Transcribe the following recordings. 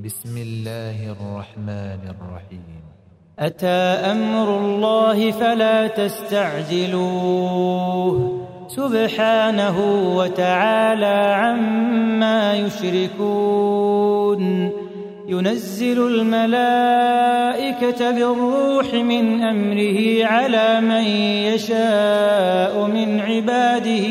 بسم الله الرحمن الرحيم. أتى أمر الله فلا تستعجلوه سبحانه وتعالى عما يشركون. ينزل الملائكة بالروح من أمره على من يشاء من عباده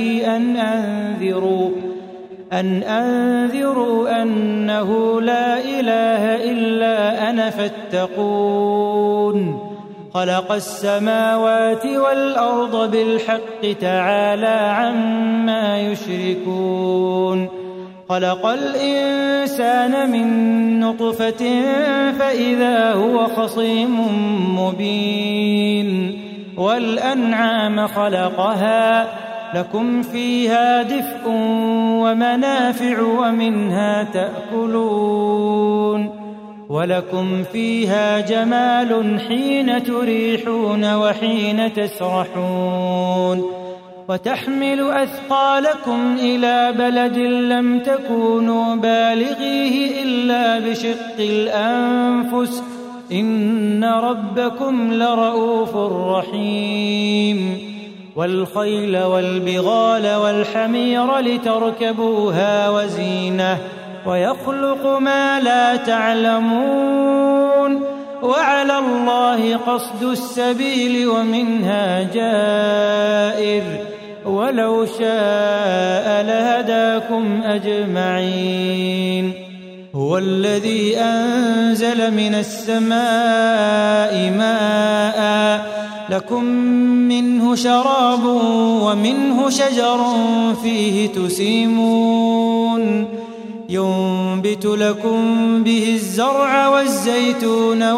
أن أنذروا أنه لا إله إلا أنا فاتقون. خلق السماوات والأرض بالحق تعالى عما يشركون. خلق الإنسان من نطفة فإذا هو خصيم مبين. والأنعام خلقها لكم فيها دفء ومنافع ومنها تأكلون. ولكم فيها جمال حين تريحون وحين تسرحون. وتحمل أثقالكم إلى بلد لم تكونوا بالغيه إلا بشق الأنفس إن ربكم لرؤوف رحيم. والخيل والبغال والحمير لتركبوها وزينة ويخلق ما لا تعلمون. وعلى الله قصد السبيل ومنها جائر ولو شاء لهداكم أجمعين. هو الذي أنزل من السماء ماء لكم منه شراب ومنه شجر فيه تسيمون. ينبت لكم به الزرع والزيتون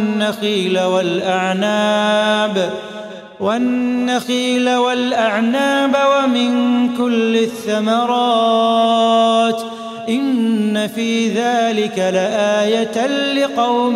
والنخيل والأعناب ومن كل الثمرات إن في ذلك لآية لقوم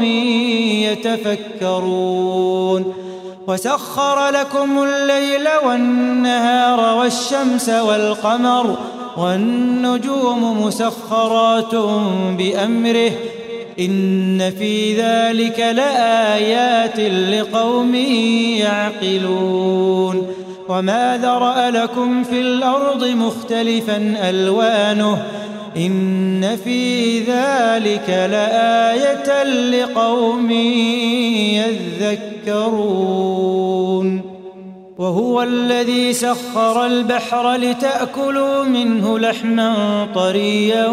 يتفكرون. وسخر لكم الليل والنهار والشمس والقمر والنجوم مسخرات بأمره إن في ذلك لآيات لقوم يعقلون. وما ذرأ لكم في الأرض مختلفا ألوانه إن في ذلك لآية لقوم يذكرون. وهو الذي سخر البحر لتأكلوا منه لحما طريا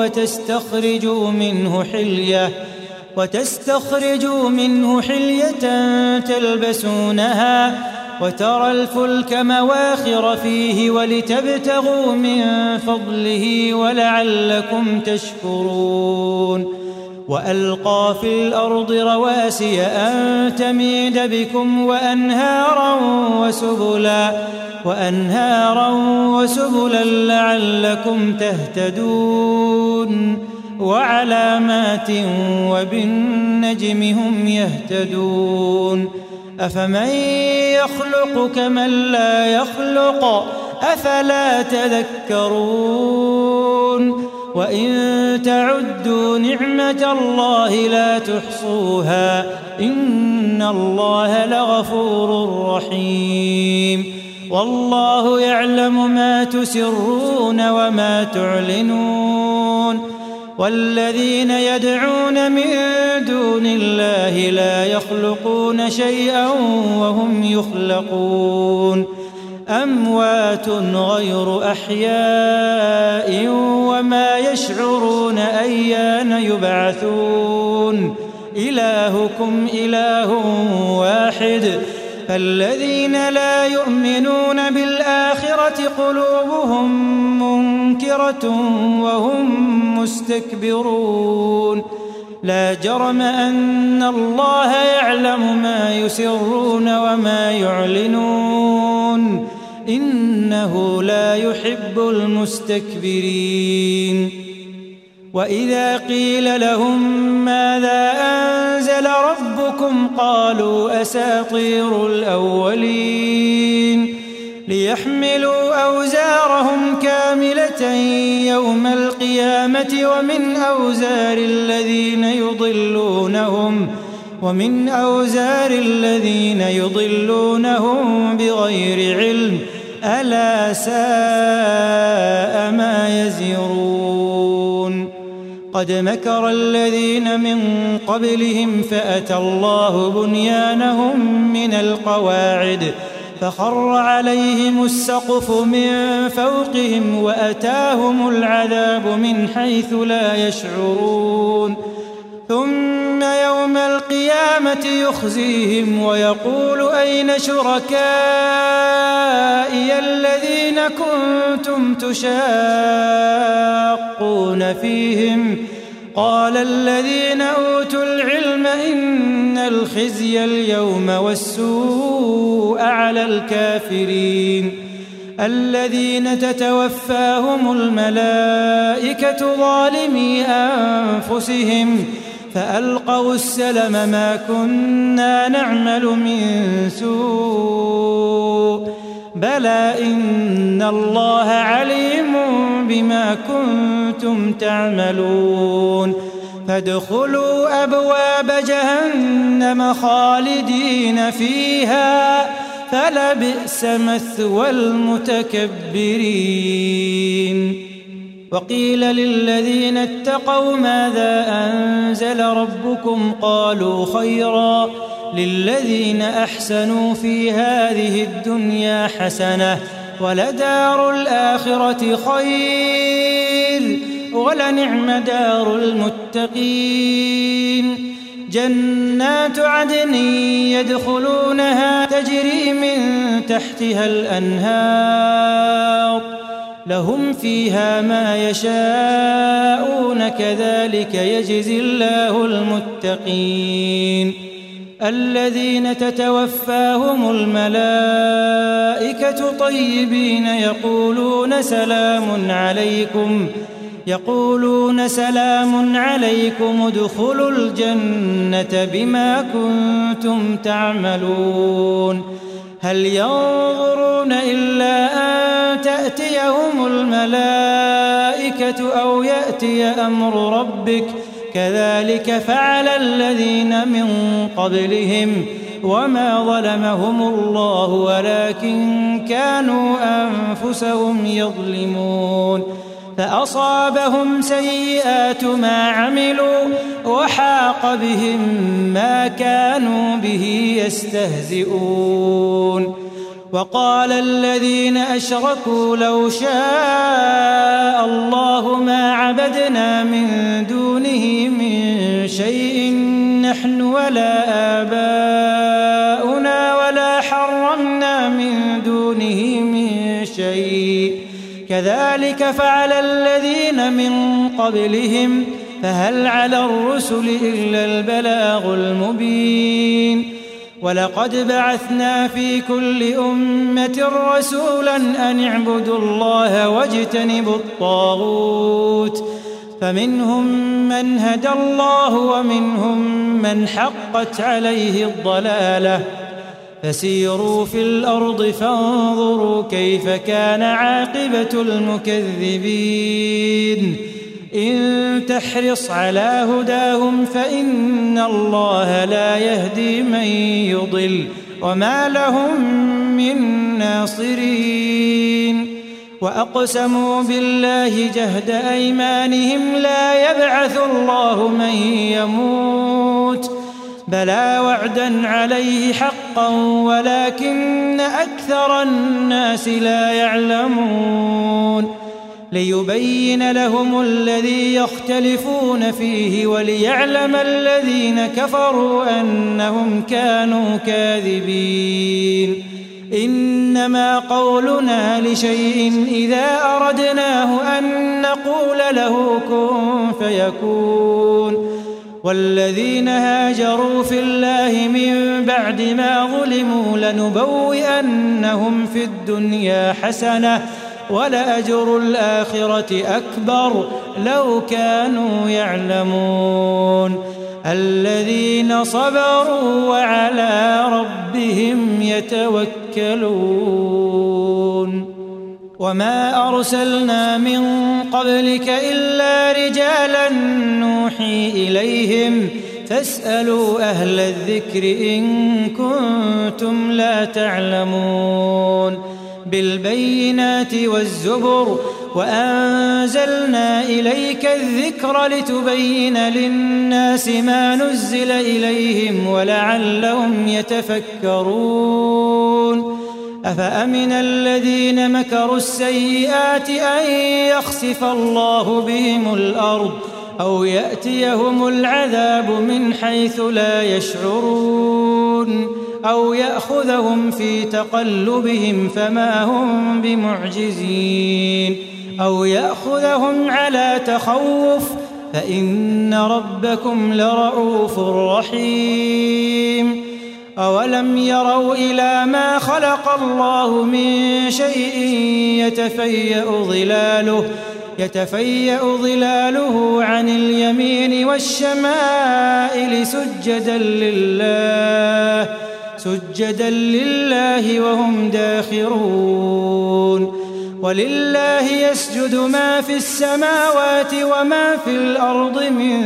وتستخرجوا منه حلية تلبسونها وترى الفلك مواخر فيه ولتبتغوا من فضله ولعلكم تشكرون. وألقى في الأرض رواسي أن تميد بكم وأنهارا وسبلا لعلكم تهتدون. وعلامات وبالنجم هم يهتدون. أفمن يخلق كمن لا يخلق أفلا تذكرون. وإن تعدوا نعمة الله لا تحصوها إن الله لغفور رحيم. والله يعلم ما تسرون وما تعلنون. والذين يدعون من دون الله لا يخلقون شيئا وهم يخلقون. أموات غير أحياء وما يشعرون أيان يبعثون. إلهكم إله واحد فالذين لا يؤمنون بالآخرة قلوبهم منكرة وهم مستكبرون. لا جرم أن الله يعلم ما يسرون وما يعلنون إنه لا يحب المستكبرين. وإذا قيل لهم ماذا أنزل ربكم قالوا أساطير الأولين. ليحملوا أوزارهم كاملة يوم القيامة ومن أوزار الذين يضلونهم ومن أوزار الذين يضلونهم بغير علم ألا ساء ما يزرون قد مكر الذين من قبلهم فأتى الله بنيانهم من القواعد فخر عليهم السقف من فوقهم وأتاهم العذاب من حيث لا يشعرون ثم يوم القيامة يخزيهم ويقول أين شركائي الذين كنتم تشاقون فيهم قال الذين أوتوا العلم إن الخزي اليوم والسوء على الكافرين الذين تتوفاهم الملائكة ظالمي أنفسهم فألقوا السلم ما كنا نعمل من سوء بلى إن الله عليم بما كنتم تعملون فادخلوا أبواب جهنم خالدين فيها فلبئس مثوى المتكبرين وقيل للذين اتقوا ماذا أنزل ربكم قالوا خيرا للذين أحسنوا في هذه الدنيا حسنة ولدار الآخرة خير ولنعم دار المتقين جنات عدن يدخلونها تجري من تحتها الأنهار لهم فيها ما يشاءون كذلك يجزي الله المتقين الذين تتوفاهم الملائكة طيبين يقولون سلام عليكم ادخلوا الجنة بما كنتم تعملون هل ينظرون إلا أن تأتيهم الملائكة أو يأتي أمر ربك كذلك فعل الذين من قبلهم وما ظلمهم الله ولكن كانوا أنفسهم يظلمون فأصابهم سيئات ما عملوا وحاق بهم ما كانوا به يستهزئون وقال الذين أشركوا لو شاء الله ما عبدنا من دونه من شيء نحن ولا آباؤنا ولا حرمنا من دونه من شيء كذلك فعل الذين من قبلهم فهل على الرسل إلا البلاغ المبين ولقد بعثنا في كل أمة رسولا أن اعبدوا الله واجتنبوا الطاغوت فمنهم من هدى الله ومنهم من حقت عليه الضلالة فسيروا في الأرض فانظروا كيف كان عاقبة المكذبين إن تحرص على هداهم فإن الله لا يهدي من يضل وما لهم من ناصرين وأقسموا بالله جهد أيمانهم لا يبعث الله من يموت بلى وعدا عليه حقا ولكن أكثر الناس لا يعلمون ليبين لهم الذي يختلفون فيه وليعلم الذين كفروا أنهم كانوا كاذبين إنما قولنا لشيء إذا أردناه أن نقول له كن فيكون والذين هاجروا في الله من بعد ما ظلموا لنبوئنهم في الدنيا حسنة ولأجر الآخرة أكبر لو كانوا يعلمون الذين صبروا وعلى ربهم يتوكلون وما أرسلنا من قبلك إلا رجالا نوحي إليهم فاسألوا أهل الذكر إن كنتم لا تعلمون بالبينات والزبر وأنزلنا إليك الذكر لتبين للناس ما نزل إليهم ولعلهم يتفكرون أفأمن الذين مكروا السيئات أن يخسف الله بهم الأرض أو يأتيهم العذاب من حيث لا يشعرون أو يأخذهم في تقلبهم فما هم بمعجزين أو يأخذهم على تخوف فإن ربكم لرؤوف رحيم أولم يروا إلى ما خلق الله من شيء يتفيأ ظلاله عن اليمين والشمائل سجدا لله وهم داخرون ولله يسجد ما في السماوات وما في الأرض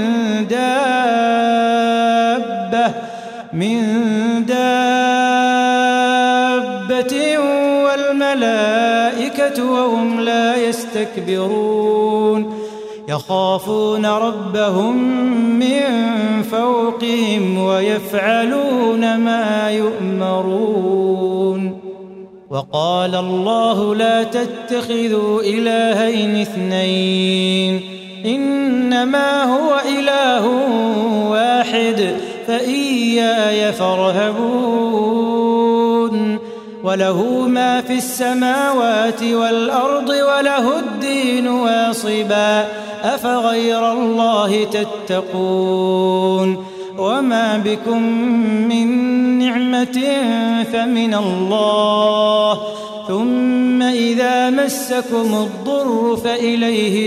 من دابة والملائكة وهم لا يستكبرون يخافون ربهم من فوقهم ويفعلون ما يؤمرون وقال الله لا تتخذوا إلهين اثنين إنما هو إله واحد فإياي فارهبون وله ما في السماوات والأرض وله الدين واصبا أفغير الله تتقون وما بكم من نعمة فمن الله ثم إذا مسكم الضر فإليه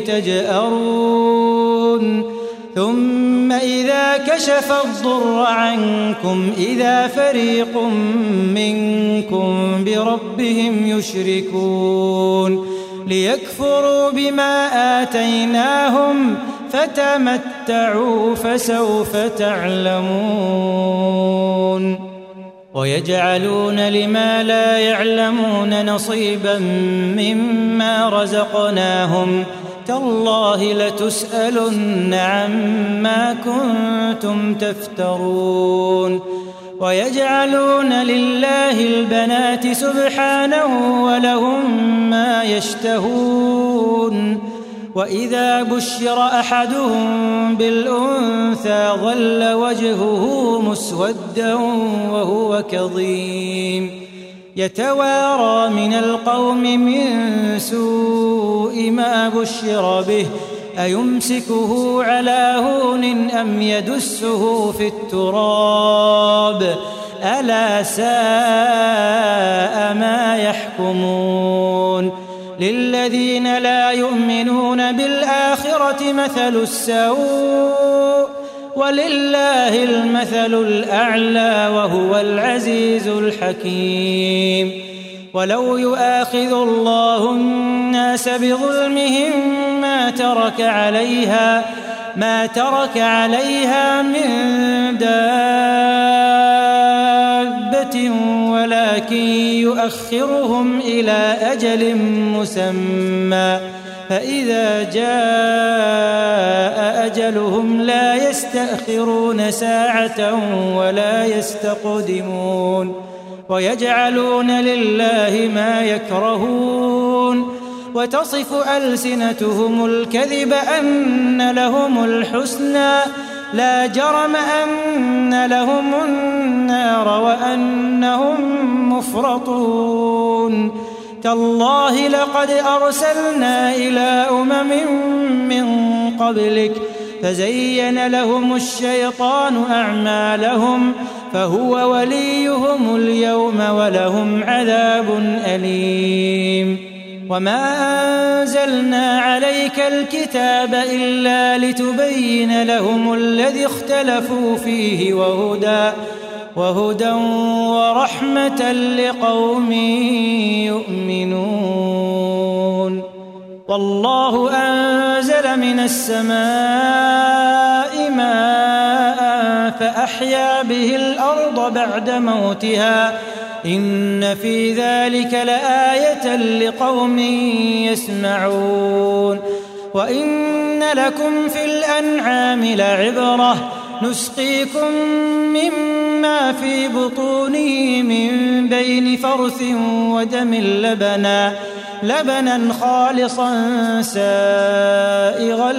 تجأرون ثم إذا كشف الضر عنكم إذا فريق منكم بربهم يشركون ليكفروا بما آتيناهم فتمتعوا فسوف تعلمون ويجعلون لما لا يعلمون نصيبا مما رزقناهم تالله لتسألن عما كنتم تفترون ويجعلون لله البنات سبحانه ولهم ما يشتهون وإذا بشر أحدهم بالأنثى ظل وجهه مسودا وهو كظيم يتوارى من القوم من سوء ما بشر به أيمسكه على هون أم يدسه في التراب ألا ساء ما يحكمون للذين لا يؤمنون بالآخرة مثل السوء ولله المثل الأعلى وهو العزيز الحكيم ولو يؤاخذ الله الناس بظلمهم ما ترك عليها من دابة ولكن يؤخرهم إلى أجل مسمى فإذا جاء أجلهم لا يستأخرون ساعة ولا يستقدمون ويجعلون لله ما يكرهون وتصف ألسنتهم الكذب أن لهم الحسنى لا جرم أن لهم النار وأنهم مفرطون تالله لقد أرسلنا إلى من قبلك فزين لهم الشيطان أعمالهم فهو وليهم اليوم ولهم عذاب أليم وما أنزلنا عليك الكتاب إلا لتبين لهم الذي اختلفوا فيه وهدى ورحمة لقوم يؤمنون والله أنزل من السماء ماء فأحيا به الأرض بعد موتها إن في ذلك لآية لقوم يسمعون وإن لكم في الأنعام لعبرة نسقيكم مما في بطونه من بين فرث ودم لبنا خالصا سائغا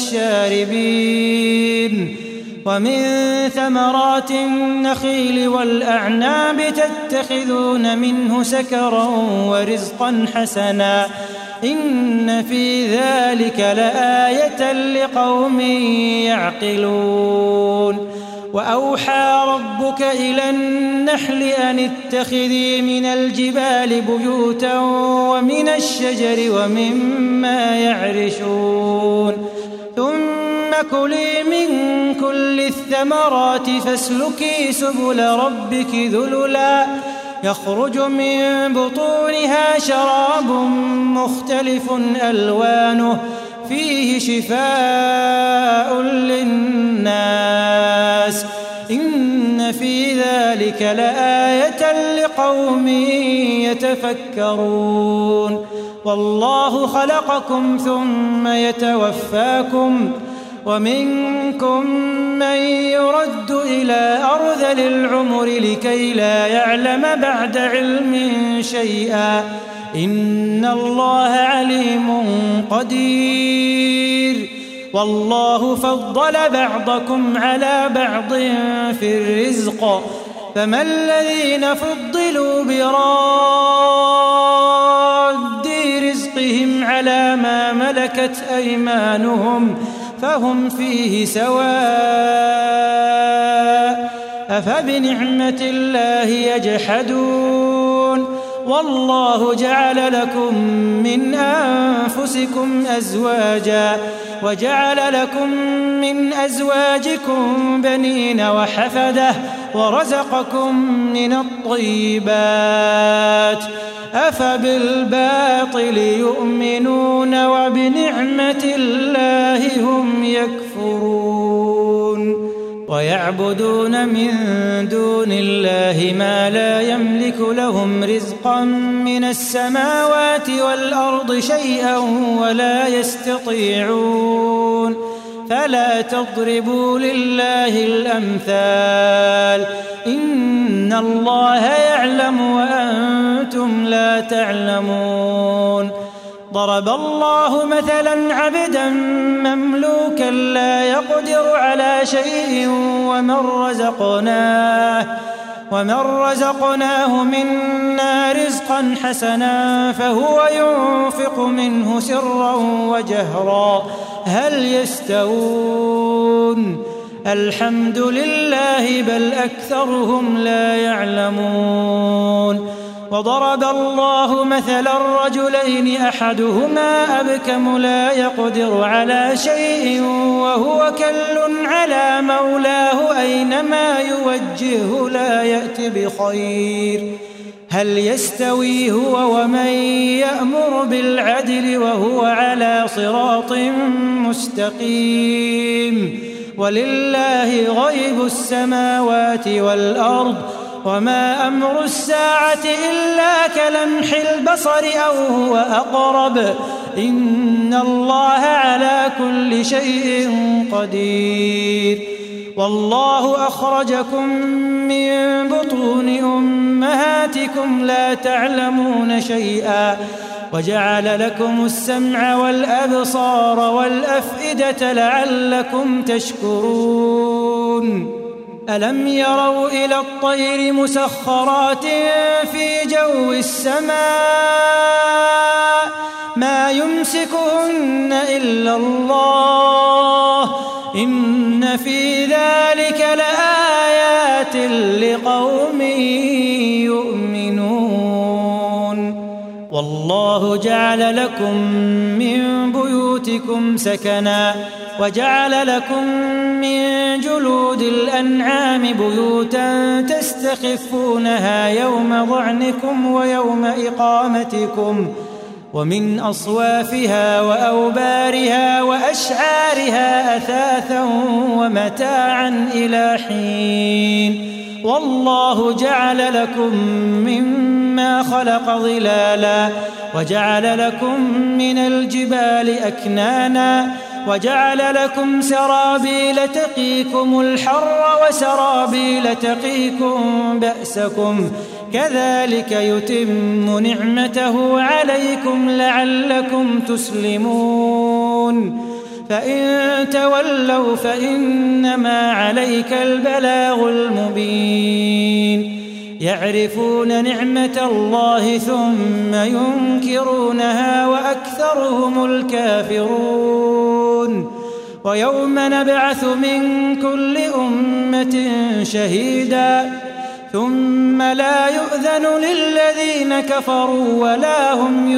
للشاربين ومن ثمرات النخيل والأعناب تتخذون منه سكرا ورزقا حسنا إن في ذلك لآية لقوم يعقلون وأوحى ربك إلى النحل أن اتخذي من الجبال بيوتا ومن الشجر ومما يعرشون ثم كلي من كل الثمرات فاسلكي سبل ربك ذللا يخرج من بطونها شراب مختلف ألوانه فيه شفاء للناس إن في ذلك لآية لقوم يتفكرون والله خلقكم ثم يتوفاكم ومنكم من يرد إلى أرذل العمر لكي لا يعلم بعد علم شيئا إن الله عليم قدير والله فضل بعضكم على بعض في الرزق فما الذين فضلوا براد رزقهم على ما ملكت أيمانهم فهم فيه سواء أفبنعمة الله يجحدون والله جعل لكم من أنفسكم أزواجا وجعل لكم من أزواجكم بنين وحفدة ورزقكم من الطيبات أفبالباطل يؤمنون وبنعمة الله هم يكفرون ويعبدون من دون الله ما لا يملك لهم رزقا من السماوات والأرض شيئا ولا يستطيعون فلا تضربوا لله الأمثال إن الله يعلم وأنتم لا تعلمون ضرب الله مثلا عبدا مملوكا لا يقدر على شيء ومن رزقناه منا رزقا حسنا فهو ينفق منه سرا وجهرا هل يستوون الحمد لله بل أكثرهم لا يعلمون وضرب الله مثلا رجلين أحدهما أبكم لا يقدر على شيء وهو كل على مولاه أينما يوجهه لا يأت بخير هل يستوي هو ومن يأمر بالعدل وهو على صراط مستقيم ولله غيب السماوات والأرض وما أمر الساعة إلا كلمح البصر أو هو أقرب إن الله على كل شيء قدير والله أخرجكم من بطون أمهاتكم لا تعلمون شيئا وجعل لكم السمع والأبصار والأفئدة لعلكم تشكرون ألم يروا إلى الطير مسخرات في جو السماء ما يمسكهن إلا الله إن في ذلك لآيات لقوم يؤمنون والله جعل لكم من بيوتكم سكنا وجعل لكم من جلود الأنعام بيوتا تستخفونها يوم ظعنكم ويوم إقامتكم ومن أصوافها وأوبارها وأشعارها أثاثا ومتاعا إلى حين. والله جعل لكم مما خلق ظلالا وجعل لكم من الجبال أكنانا وجعل لكم سرابيل تقيكم الحر وسرابيل تقيكم بأسكم كذلك يتم نعمته عليكم لعلكم تسلمون. فإن تولوا فإنما عليك البلاغ المبين. يعرفون نعمة الله ثم ينكرونها وأكثرهم الكافرون. ويوم نبعث من كل أمة شهيدا ثم لا يؤذن للذين كفروا ولا هم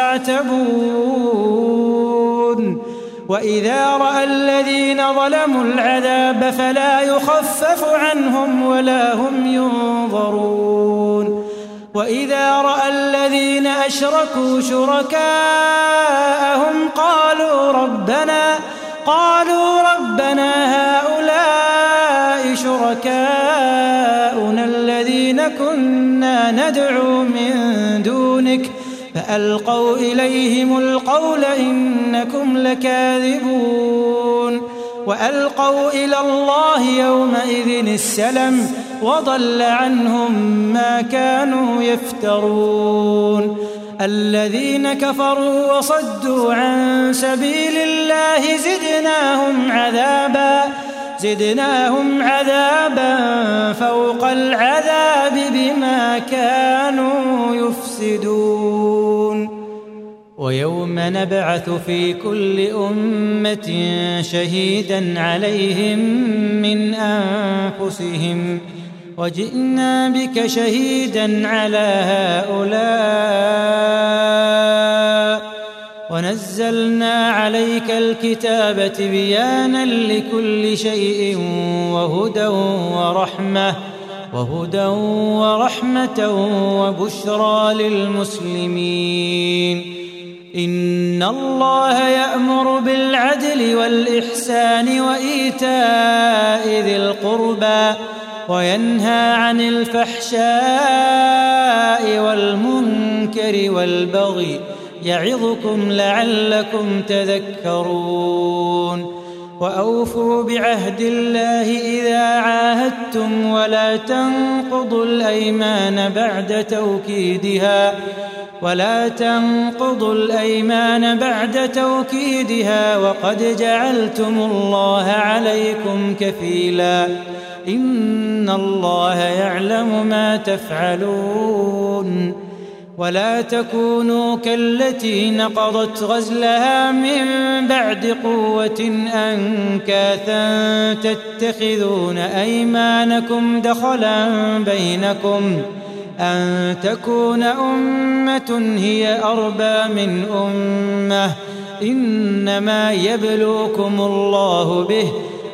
يستعتبون. وإذا رأى الذين ظلموا العذاب فلا يخفف عنهم ولا هم ينظرون. وإذا رأى الذين أشركوا شركاءهم قالوا ربنا هؤلاء شركاؤنا الذين كنا ندعو من دونك فألقوا إليهم القول إنكم لكاذبون. وألقوا إلى الله يومئذ السلم وضل عنهم ما كانوا يفترون. الذين كفروا وصدوا عن سبيل الله زدناهم عذابا فوق العذاب بما كانوا يفسدون. ويوم نبعث في كل أمة شهيدا عليهم من أنفسهم وجئنا بك شهيدا على هؤلاء ونزلنا عليك الكتاب تبيانا لكل شيء وهدى ورحمة وبشرى للمسلمين. إن الله يأمر بالعدل والإحسان وإيتاء ذي القربى وينهى عن الفحشاء والمنكر والبغي يعظكم لعلكم تذكرون. وأوفوا بعهد الله إذا عاهدتم ولا تنقضوا الأيمان بعد توكيدها وقد جعلتم الله عليكم كفيلا إن الله يعلم ما تفعلون. ولا تكونوا كالتي نقضت غزلها من بعد قوة أنكاثا تتخذون أيمانكم دخلا بينكم أن تكون أمة هي أربى من أمة إنما يبلوكم الله به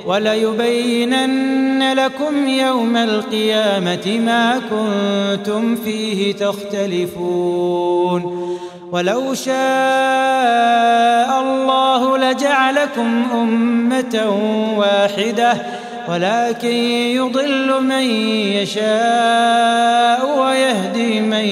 وليبينن لكم يوم القيامة ما كنتم فيه تختلفون. ولو شاء الله لجعلكم أمة واحدة ولكن يضل من يشاء ويهدي من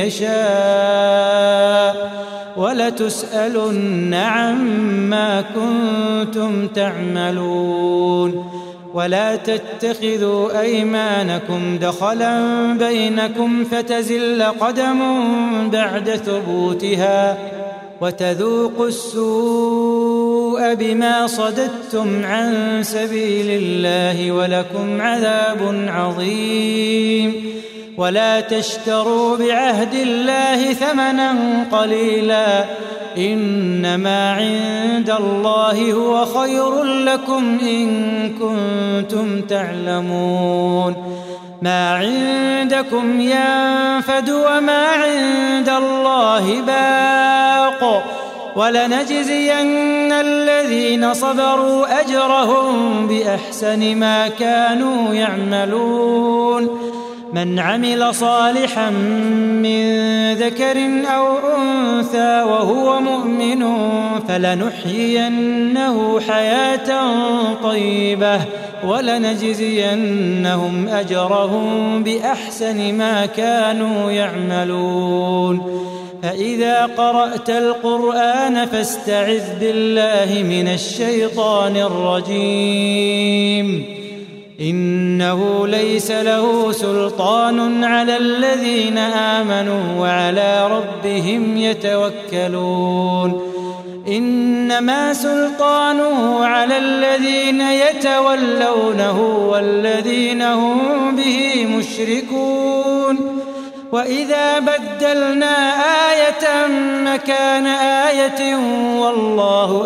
يشاء ولتسألن عما كنتم تعملون. ولا تتخذوا أيمانكم دخلا بينكم فتزل قدم بعد ثبوتها وتذوقوا السوء بما صددتم عن سبيل الله ولكم عذاب عظيم. ولا تشتروا بعهد الله ثمنا قليلا إنما عند الله هو خير لكم إن كنتم تعلمون. ما عندكم ينفد وما عند الله باق ولنجزين الذين صبروا أجرهم بأحسن ما كانوا يعملون. من عمل صالحا من ذكر أو أنثى وهو مؤمن فلنحيينه حياة طيبة ولنجزينهم أجرهم بأحسن ما كانوا يعملون. فإذا قرأت القرآن فاستعذ بالله من الشيطان الرجيم. إنه ليس له سلطان على الذين آمنوا وعلى ربهم يتوكلون. إنما سلطانه على الذين يتولونه والذين هم به مشركون. وإذا بدلنا آية مكان آية والله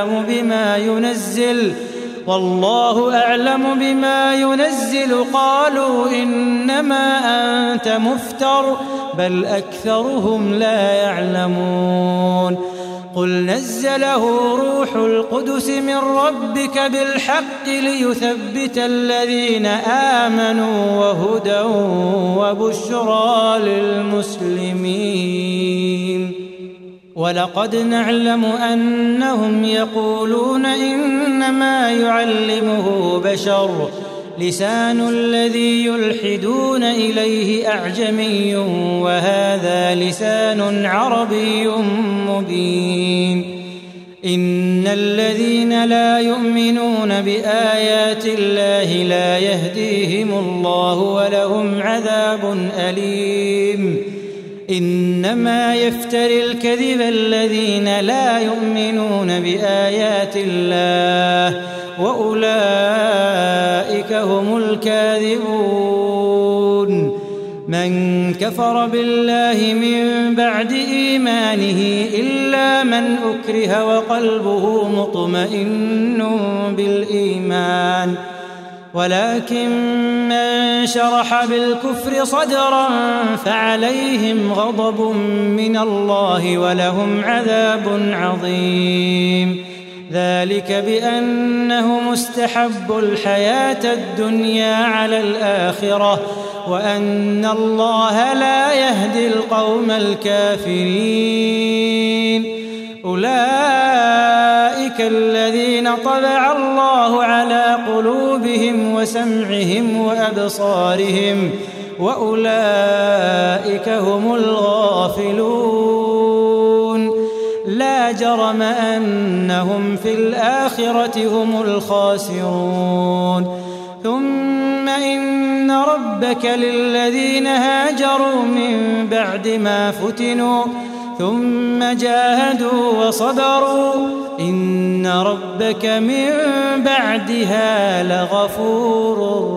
أعلم بما ينزل قالوا إنما أنت مفتر بل أكثرهم لا يعلمون. قل نزله روح القدس من ربك بالحق ليثبت الذين آمنوا وهدى وبشرى للمسلمين. ولقد نعلم أنهم يقولون إنما يعلمه بشر لسان الذي يلحدون إليه أعجمي وهذا لسان عربي مبين. إن الذين لا يؤمنون بآيات الله لا يهديهم الله ولهم عذاب أليم. إنما يفتري الكذب الذين لا يؤمنون بآيات الله وأولئك هم الكاذبون. من كفر بالله من بعد إيمانه إلا من أكره وقلبه مطمئن بالإيمان ولكن من شرح بالكفر صدرا فعليهم غضب من الله ولهم عذاب عظيم. ذلك بأنه مستحب الحياة الدنيا على الآخرة وأن الله لا يهدي القوم الكافرين. أولئك الذين طبع الله على قلوبهم وسمعهم وأبصارهم وأولئك هم الغافلون. لا جرم أنهم في الآخرة هم الخاسرون. ثم إن ربك للذين هاجروا من بعد ما فتنوا ثم جاهدوا وصبروا إن ربك من بعدها لغفور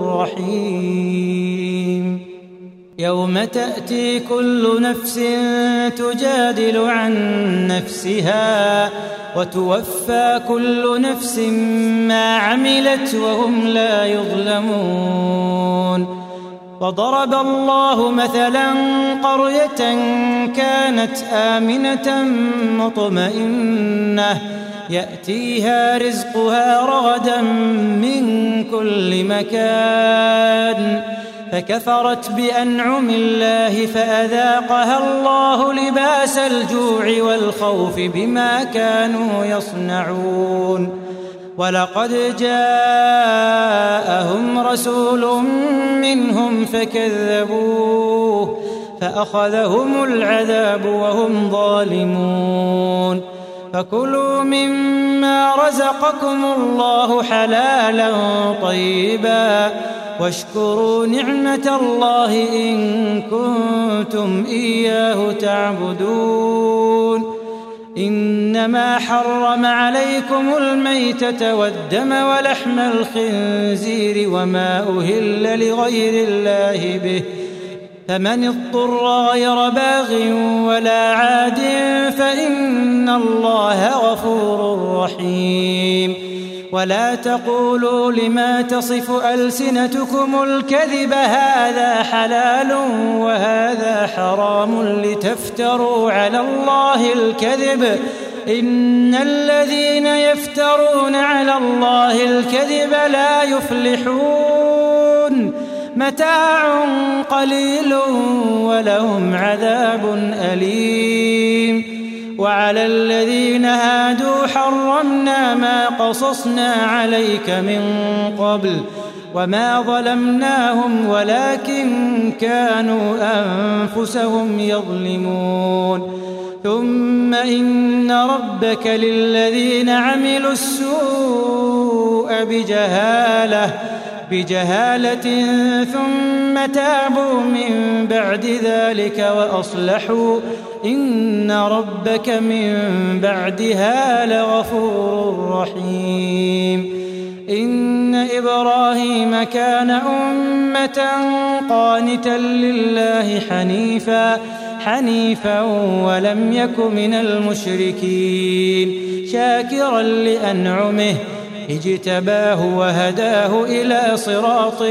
رحيم. يوم تأتي كل نفس تجادل عن نفسها وتوفى كل نفس ما عملت وهم لا يظلمون. وضرب الله مثلا قرية كانت آمنة مطمئنة يأتيها رزقها رغدا من كل مكان فكفرت بأنعم الله فأذاقها الله لباس الجوع والخوف بما كانوا يصنعون. ولقد جاءهم رسول منهم فكذبوه فأخذهم العذاب وهم ظالمون. فكلوا مما رزقكم الله حلالا طيبا واشكروا نعمة الله إن كنتم إياه تعبدون. إنما حرم عليكم الميتة والدم ولحم الخنزير وما أهل لغير الله به فمن اضطر غير باغ ولا عاد فإن الله غفور رحيم. ولا تقولوا لما تصف ألسنتكم الكذب هذا حلال وهذا حرام لتفتروا على الله الكذب إن الذين يفترون على الله الكذب لا يفلحون. متاع قليل ولهم عذاب أليم. وعلى الذين هادوا حرمنا ما قصصنا عليك من قبل وما ظلمناهم ولكن كانوا أنفسهم يظلمون. ثم إن ربك للذين عملوا السوء بجهالة ثم تابوا من بعد ذلك وأصلحوا إن ربك من بعدها لغفور رحيم. إن إبراهيم كان أمة قانتا لله حنيفا ولم يك من المشركين شاكرا لأنعمه اجتباه وهداه إلى صراط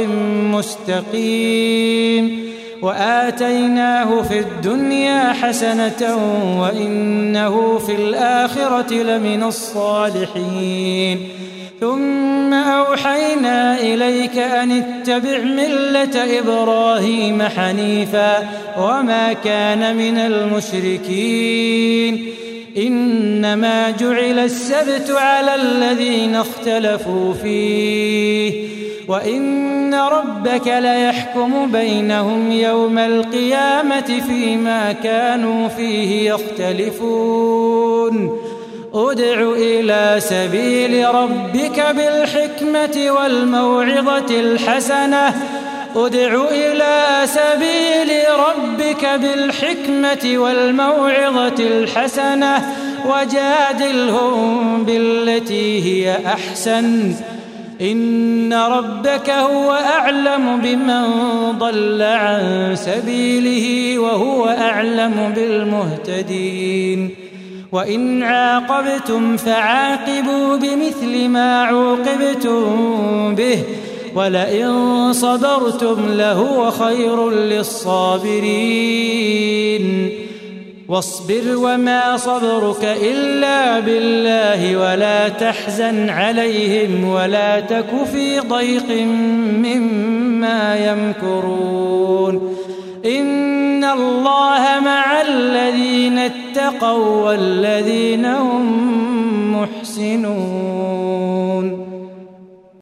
مستقيم. وآتيناه في الدنيا حسنة وإنه في الآخرة لمن الصالحين. ثم أوحينا إليك أن اتبع ملة إبراهيم حنيفا وما كان من المشركين. إنما جعل السبت على الذين اختلفوا فيه وإن ربك ليحكم بينهم يوم القيامة فيما كانوا فيه يختلفون. ادع إلى سبيل ربك بالحكمة والموعظة الحسنة وجادلهم بالتي هي أحسن. إن ربك هو أعلم بمن ضل عن سبيله وهو أعلم بالمهتدين. وإن عاقبتم فعاقبوا بمثل ما عوقبتم به ولئن صبرتم لهو خير للصابرين. واصبر وما صبرك إلا بالله ولا تحزن عليهم ولا تك في ضيق مما يمكرون. إن الله مع الذين اتقوا والذين هم محسنون.